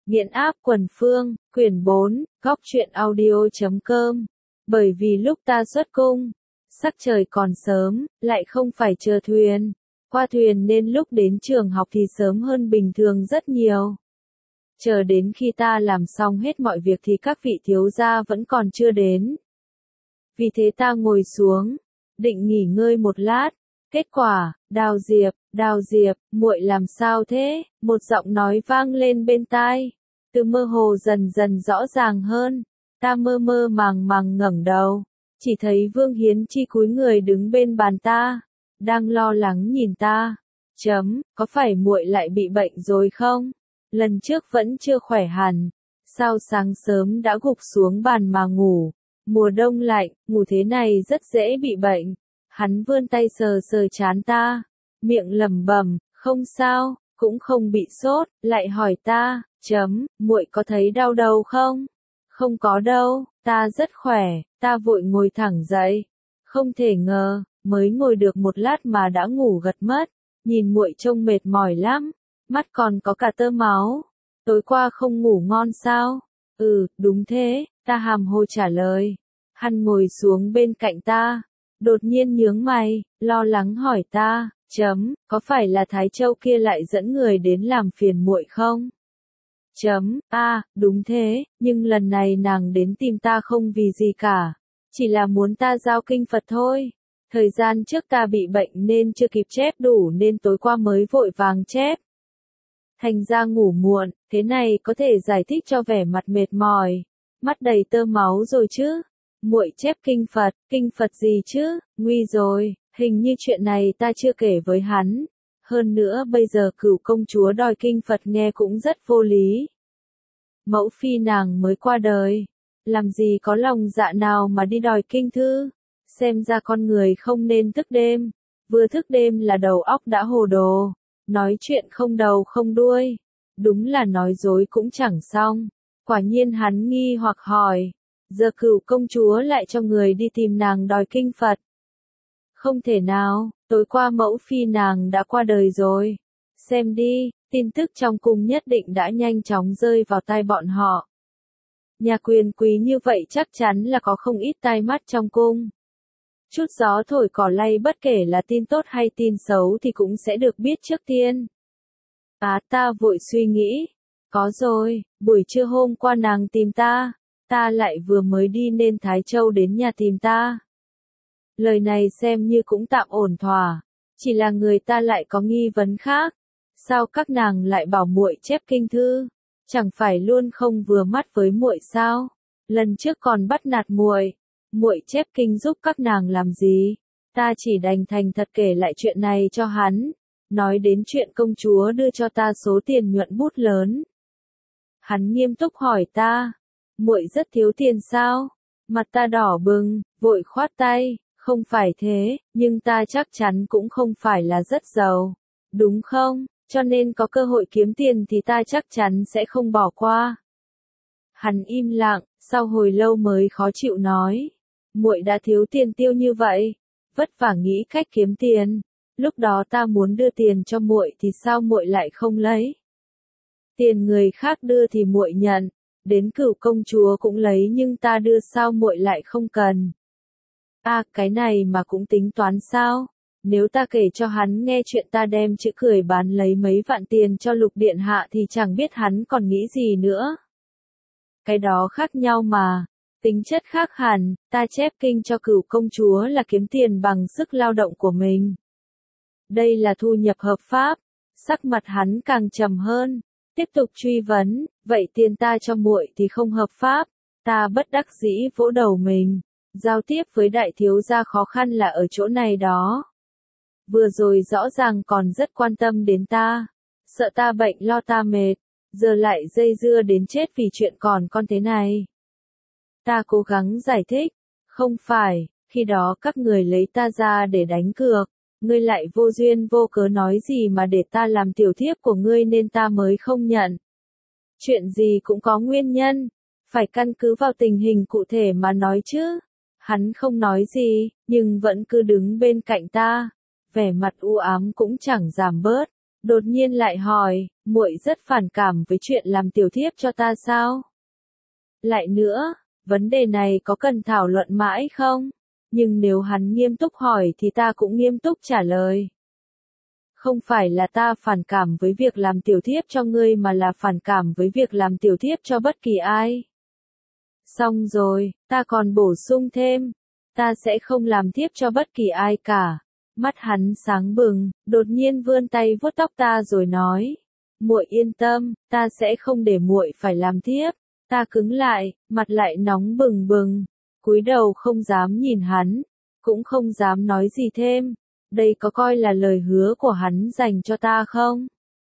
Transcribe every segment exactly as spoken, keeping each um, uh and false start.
Nghiện áp quần phương, quyển bốn, góc truyện audio.com. Bởi vì lúc ta xuất cung, sắc trời còn sớm, lại không phải chờ thuyền. Qua thuyền nên lúc đến trường học thì sớm hơn bình thường rất nhiều. Chờ đến khi ta làm xong hết mọi việc thì các vị thiếu gia vẫn còn chưa đến. Vì thế ta ngồi xuống, định nghỉ ngơi một lát. Kết quả, Đào Diệp, Đào Diệp, muội làm sao thế? Một giọng nói vang lên bên tai. Từ mơ hồ dần dần rõ ràng hơn. Ta mơ mơ màng màng ngẩng đầu. Chỉ thấy Vương Hiến Chi cúi người đứng bên bàn ta. Đang lo lắng nhìn ta. Chấm, có phải muội lại bị bệnh rồi không? Lần trước vẫn chưa khỏe hẳn. Sao sáng sớm đã gục xuống bàn mà ngủ? Mùa đông lạnh, ngủ thế này rất dễ bị bệnh. Hắn vươn tay sờ sờ trán ta, miệng lẩm bẩm, không sao, cũng không bị sốt, lại hỏi ta, chấm, muội có thấy đau đầu không? Không có đâu, ta rất khỏe, ta vội ngồi thẳng dậy. Không thể ngờ, mới ngồi được một lát mà đã ngủ gật mất, nhìn muội trông mệt mỏi lắm, mắt còn có cả tơ máu. Tối qua không ngủ ngon sao? Ừ, đúng thế, ta hàm hồ trả lời. Hắn ngồi xuống bên cạnh ta. Đột nhiên nhướng mày, lo lắng hỏi ta, chấm, có phải là Thái Châu kia lại dẫn người đến làm phiền muội không? Chấm, a, à, đúng thế, nhưng lần này nàng đến tìm ta không vì gì cả, chỉ là muốn ta giao kinh Phật thôi. Thời gian trước ta bị bệnh nên chưa kịp chép đủ nên tối qua mới vội vàng chép. Thành ra ngủ muộn, thế này có thể giải thích cho vẻ mặt mệt mỏi, mắt đầy tơ máu rồi chứ. Muội chép kinh Phật, kinh Phật gì chứ, nguy rồi, hình như chuyện này ta chưa kể với hắn. Hơn nữa bây giờ Cửu công chúa đòi kinh Phật nghe cũng rất vô lý. Mẫu phi nàng mới qua đời, làm gì có lòng dạ nào mà đi đòi kinh thư, xem ra con người không nên thức đêm, vừa thức đêm là đầu óc đã hồ đồ, nói chuyện không đầu không đuôi, đúng là nói dối cũng chẳng xong. Quả nhiên hắn nghi hoặc hỏi. Giờ Cửu công chúa lại cho người đi tìm nàng đòi kinh Phật. Không thể nào, tối qua mẫu phi nàng đã qua đời rồi. Xem đi, tin tức trong cung nhất định đã nhanh chóng rơi vào tai bọn họ. Nhà quyền quý như vậy chắc chắn là có không ít tai mắt trong cung. Chút gió thổi cỏ lay bất kể là tin tốt hay tin xấu thì cũng sẽ được biết trước tiên. À, ta vội suy nghĩ. Có rồi, buổi trưa hôm qua nàng tìm ta. Ta lại vừa mới đi nên Thái Châu đến nhà tìm ta. Lời này xem như cũng tạm ổn thỏa, chỉ là người ta lại có nghi vấn khác. Sao các nàng lại bảo muội chép kinh thư? Chẳng phải luôn không vừa mắt với muội sao? Lần trước còn bắt nạt muội, muội chép kinh giúp các nàng làm gì? Ta chỉ đành thành thật kể lại chuyện này cho hắn, nói đến chuyện công chúa đưa cho ta số tiền nhuận bút lớn. Hắn nghiêm túc hỏi ta. Muội rất thiếu tiền sao? Mặt ta đỏ bừng, vội khoát tay, không phải thế, nhưng ta chắc chắn cũng không phải là rất giàu, đúng không? Cho nên có cơ hội kiếm tiền thì ta chắc chắn sẽ không bỏ qua. Hắn im lặng, sau hồi lâu mới khó chịu nói, muội đã thiếu tiền tiêu như vậy, vất vả nghĩ cách kiếm tiền, lúc đó ta muốn đưa tiền cho muội thì sao muội lại không lấy? Tiền người khác đưa thì muội nhận. Đến Cửu công chúa cũng lấy nhưng ta đưa sao muội lại không cần. À, cái này mà cũng tính toán sao? Nếu ta kể cho hắn nghe chuyện ta đem chữ cười bán lấy mấy vạn tiền cho Lục điện hạ thì chẳng biết hắn còn nghĩ gì nữa. Cái đó khác nhau mà, tính chất khác hẳn, ta chép kinh cho Cửu công chúa là kiếm tiền bằng sức lao động của mình. Đây là thu nhập hợp pháp, sắc mặt hắn càng trầm hơn. Tiếp tục truy vấn, vậy tiền ta cho muội thì không hợp pháp, ta bất đắc dĩ vỗ đầu mình, giao tiếp với đại thiếu gia khó khăn là ở chỗ này đó. Vừa rồi rõ ràng còn rất quan tâm đến ta, sợ ta bệnh lo ta mệt, giờ lại dây dưa đến chết vì chuyện còn con thế này. Ta cố gắng giải thích, không phải, khi đó các người lấy ta ra để đánh cược. Ngươi lại vô duyên vô cớ nói gì mà để ta làm tiểu thiếp của ngươi nên ta mới không nhận. Chuyện gì cũng có nguyên nhân, phải căn cứ vào tình hình cụ thể mà nói chứ. Hắn không nói gì, nhưng vẫn cứ đứng bên cạnh ta, vẻ mặt u ám cũng chẳng giảm bớt. Đột nhiên lại hỏi, muội rất phản cảm với chuyện làm tiểu thiếp cho ta sao? Lại nữa, vấn đề này có cần thảo luận mãi không? Nhưng nếu hắn nghiêm túc hỏi thì ta cũng nghiêm túc trả lời. Không phải là ta phản cảm với việc làm tiểu thiếp cho ngươi mà là phản cảm với việc làm tiểu thiếp cho bất kỳ ai. Xong rồi, ta còn bổ sung thêm, ta sẽ không làm thiếp cho bất kỳ ai cả. Mắt hắn sáng bừng, đột nhiên vươn tay vuốt tóc ta rồi nói, muội yên tâm, ta sẽ không để muội phải làm thiếp. Ta cứng lại, mặt lại nóng bừng bừng, cúi đầu không dám nhìn hắn, cũng không dám nói gì thêm. Đây có coi là lời hứa của hắn dành cho ta không?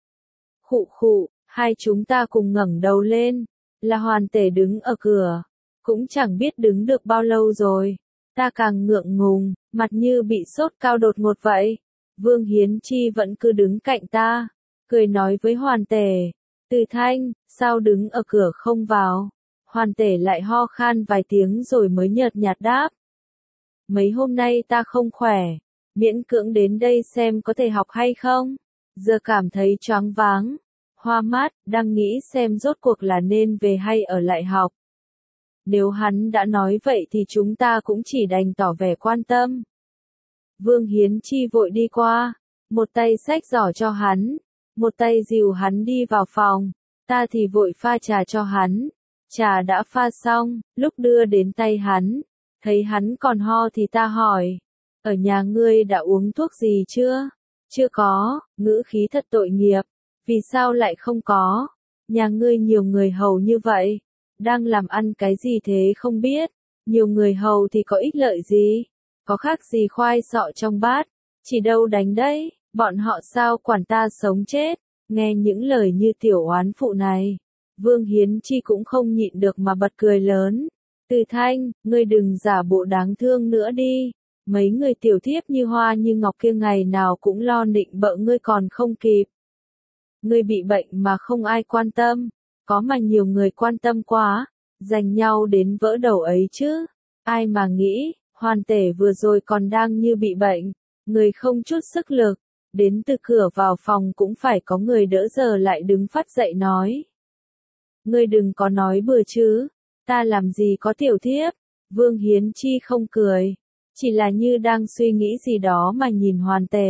Khụ khụ, hai chúng ta cùng ngẩng đầu lên, là Hoàn Tể đứng ở cửa, cũng chẳng biết đứng được bao lâu rồi. Ta càng ngượng ngùng, mặt như bị sốt cao đột ngột vậy. Vương Hiến Chi vẫn cứ đứng cạnh ta, cười nói với Hoàn Tể, Từ Thanh, sao đứng ở cửa không vào? Hoàn Tể lại ho khan vài tiếng rồi mới nhợt nhạt đáp. Mấy hôm nay ta không khỏe, miễn cưỡng đến đây xem có thể học hay không. Giờ cảm thấy choáng váng, hoa mắt, đang nghĩ xem rốt cuộc là nên về hay ở lại học. Nếu hắn đã nói vậy thì chúng ta cũng chỉ đành tỏ vẻ quan tâm. Vương Hiến Chi vội đi qua, một tay xách giỏ cho hắn, một tay dìu hắn đi vào phòng, ta thì vội pha trà cho hắn. Trà đã pha xong, lúc đưa đến tay hắn, thấy hắn còn ho thì ta hỏi, ở nhà ngươi đã uống thuốc gì chưa? Chưa có, ngữ khí thật tội nghiệp, vì sao lại không có? Nhà ngươi nhiều người hầu như vậy, đang làm ăn cái gì thế không biết, nhiều người hầu thì có ích lợi gì? Có khác gì khoai sọ trong bát, chỉ đâu đánh đấy, bọn họ sao quản ta sống chết? Nghe những lời như tiểu oán phụ này, Vương Hiến Chi cũng không nhịn được mà bật cười lớn. Từ Thanh, ngươi đừng giả bộ đáng thương nữa đi. Mấy người tiểu thiếp như hoa như ngọc kia ngày nào cũng lo nịnh bợ ngươi còn không kịp. Ngươi bị bệnh mà không ai quan tâm, có mà nhiều người quan tâm quá, giành nhau đến vỡ đầu ấy chứ. Ai mà nghĩ, Hoàn Tể vừa rồi còn đang như bị bệnh, người không chút sức lực, đến từ cửa vào phòng cũng phải có người đỡ giờ lại đứng phát dậy nói. Ngươi đừng có nói bừa chứ, ta làm gì có tiểu thiếp. Vương Hiến Chi không cười, chỉ là như đang suy nghĩ gì đó mà nhìn Hoàn Tể.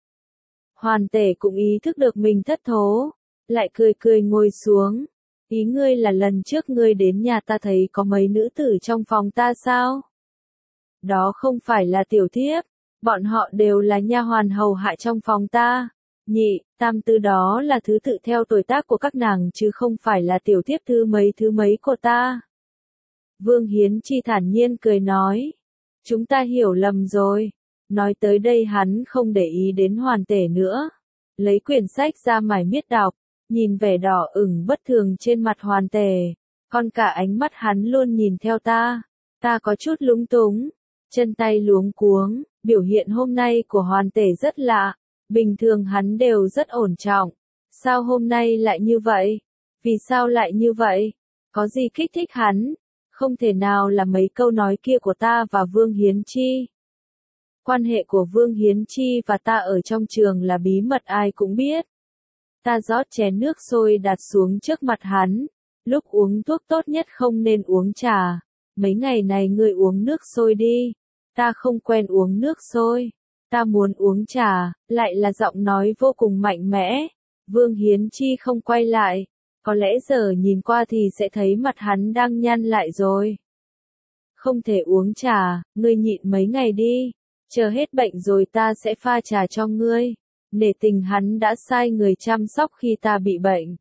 Hoàn Tể cũng ý thức được mình thất thố, lại cười cười ngồi xuống. Ý ngươi là lần trước ngươi đến nhà ta thấy có mấy nữ tử trong phòng ta sao? Đó không phải là tiểu thiếp, bọn họ đều là nha hoàn hầu hạ trong phòng ta. Nhị, tam tư đó là thứ tự theo tuổi tác của các nàng chứ không phải là tiểu thiếp thứ mấy thứ mấy của ta. Vương Hiến Chi thản nhiên cười nói. Chúng ta hiểu lầm rồi. Nói tới đây hắn không để ý đến Hoàn Tể nữa. Lấy quyển sách ra mải miết đọc, nhìn vẻ đỏ ửng bất thường trên mặt Hoàn Tể. Còn cả ánh mắt hắn luôn nhìn theo ta. Ta có chút lúng túng, chân tay luống cuống, biểu hiện hôm nay của Hoàn Tể rất lạ. Bình thường hắn đều rất ổn trọng. Sao hôm nay lại như vậy? Vì sao lại như vậy? Có gì kích thích hắn? Không thể nào là mấy câu nói kia của ta và Vương Hiến Chi. Quan hệ của Vương Hiến Chi và ta ở trong trường là bí mật ai cũng biết. Ta rót chén nước sôi đặt xuống trước mặt hắn. Lúc uống thuốc tốt nhất không nên uống trà. Mấy ngày này ngươi uống nước sôi đi. Ta không quen uống nước sôi. Ta muốn uống trà, lại là giọng nói vô cùng mạnh mẽ. Vương Hiến Chi không quay lại. Có lẽ giờ nhìn qua thì sẽ thấy mặt hắn đang nhăn lại rồi. Không thể uống trà, ngươi nhịn mấy ngày đi. Chờ hết bệnh rồi ta sẽ pha trà cho ngươi. Nể tình hắn đã sai người chăm sóc khi ta bị bệnh.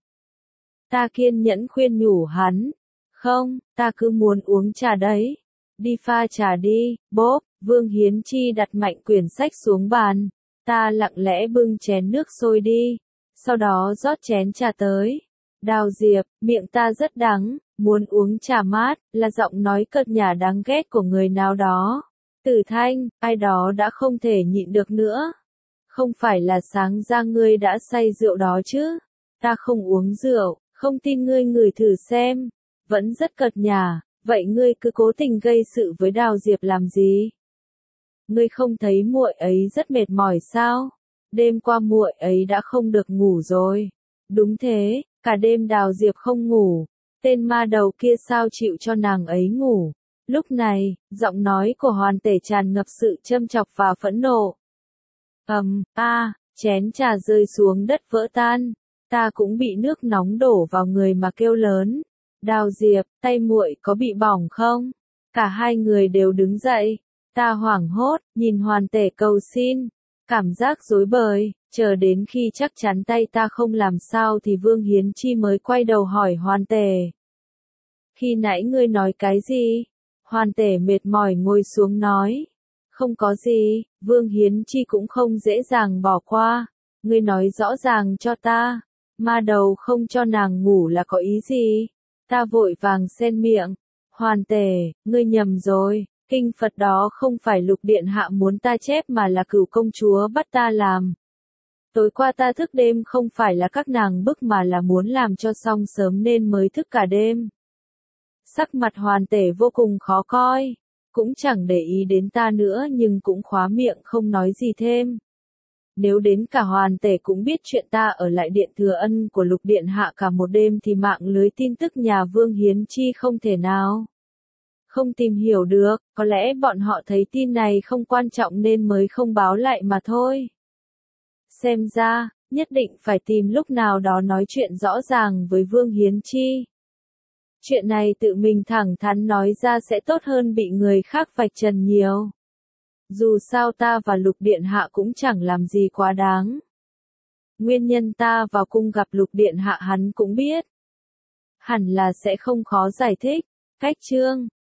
Ta kiên nhẫn khuyên nhủ hắn. Không, ta cứ muốn uống trà đấy. Đi pha trà đi, bốp. Vương Hiến Chi đặt mạnh quyển sách xuống bàn. Ta lặng lẽ bưng chén nước sôi đi. Sau đó rót chén trà tới. Đào Diệp, miệng ta rất đắng, muốn uống trà mát, là giọng nói cợt nhả đáng ghét của người nào đó. Tử Thanh, ai đó đã không thể nhịn được nữa. Không phải là sáng ra ngươi đã say rượu đó chứ? Ta không uống rượu, không tin ngươi ngửi thử xem. Vẫn rất cợt nhả, vậy ngươi cứ cố tình gây sự với Đào Diệp làm gì? Ngươi không thấy muội ấy rất mệt mỏi sao? đêm qua muội ấy đã không được ngủ rồi. Đúng thế, cả đêm Đào Diệp không ngủ, tên ma đầu kia sao chịu cho nàng ấy ngủ. Lúc này, giọng nói của Hoàn Tể tràn ngập sự châm chọc và phẫn nộ. Ầm, a, chén trà rơi xuống đất vỡ tan, ta cũng bị nước nóng đổ vào người mà kêu lớn. Đào Diệp, tay muội có bị bỏng không? Cả hai người đều đứng dậy. Ta hoảng hốt, nhìn Hoàn Tể cầu xin, cảm giác rối bời, chờ đến khi chắc chắn tay ta không làm sao thì Vương Hiến Chi mới quay đầu hỏi Hoàn Tể. Khi nãy ngươi nói cái gì? Hoàn Tể mệt mỏi ngồi xuống nói. Không có gì, Vương Hiến Chi cũng không dễ dàng bỏ qua. Ngươi nói rõ ràng cho ta, ma đầu không cho nàng ngủ là có ý gì? Ta vội vàng xen miệng. Hoàn Tể, ngươi nhầm rồi, kinh Phật đó không phải Lục Điện Hạ muốn ta chép mà là Cửu công chúa bắt ta làm. Tối qua ta thức đêm không phải là các nàng bức mà là muốn làm cho xong sớm nên mới thức cả đêm. Sắc mặt Hoàn Tể vô cùng khó coi, cũng chẳng để ý đến ta nữa nhưng cũng khóa miệng không nói gì thêm. Nếu đến cả Hoàn Tể cũng biết chuyện ta ở lại điện thừa ân của Lục Điện Hạ cả một đêm thì mạng lưới tin tức nhà Vương Hiến Chi không thể nào không tìm hiểu được, có lẽ bọn họ thấy tin này không quan trọng nên mới không báo lại mà thôi. Xem ra, nhất định phải tìm lúc nào đó nói chuyện rõ ràng với Vương Hiến Chi. Chuyện này tự mình thẳng thắn nói ra sẽ tốt hơn bị người khác vạch trần nhiều. Dù sao ta và Lục Điện Hạ cũng chẳng làm gì quá đáng. Nguyên nhân ta vào cung gặp Lục Điện Hạ hắn cũng biết. Hẳn là sẽ không khó giải thích. Cách chương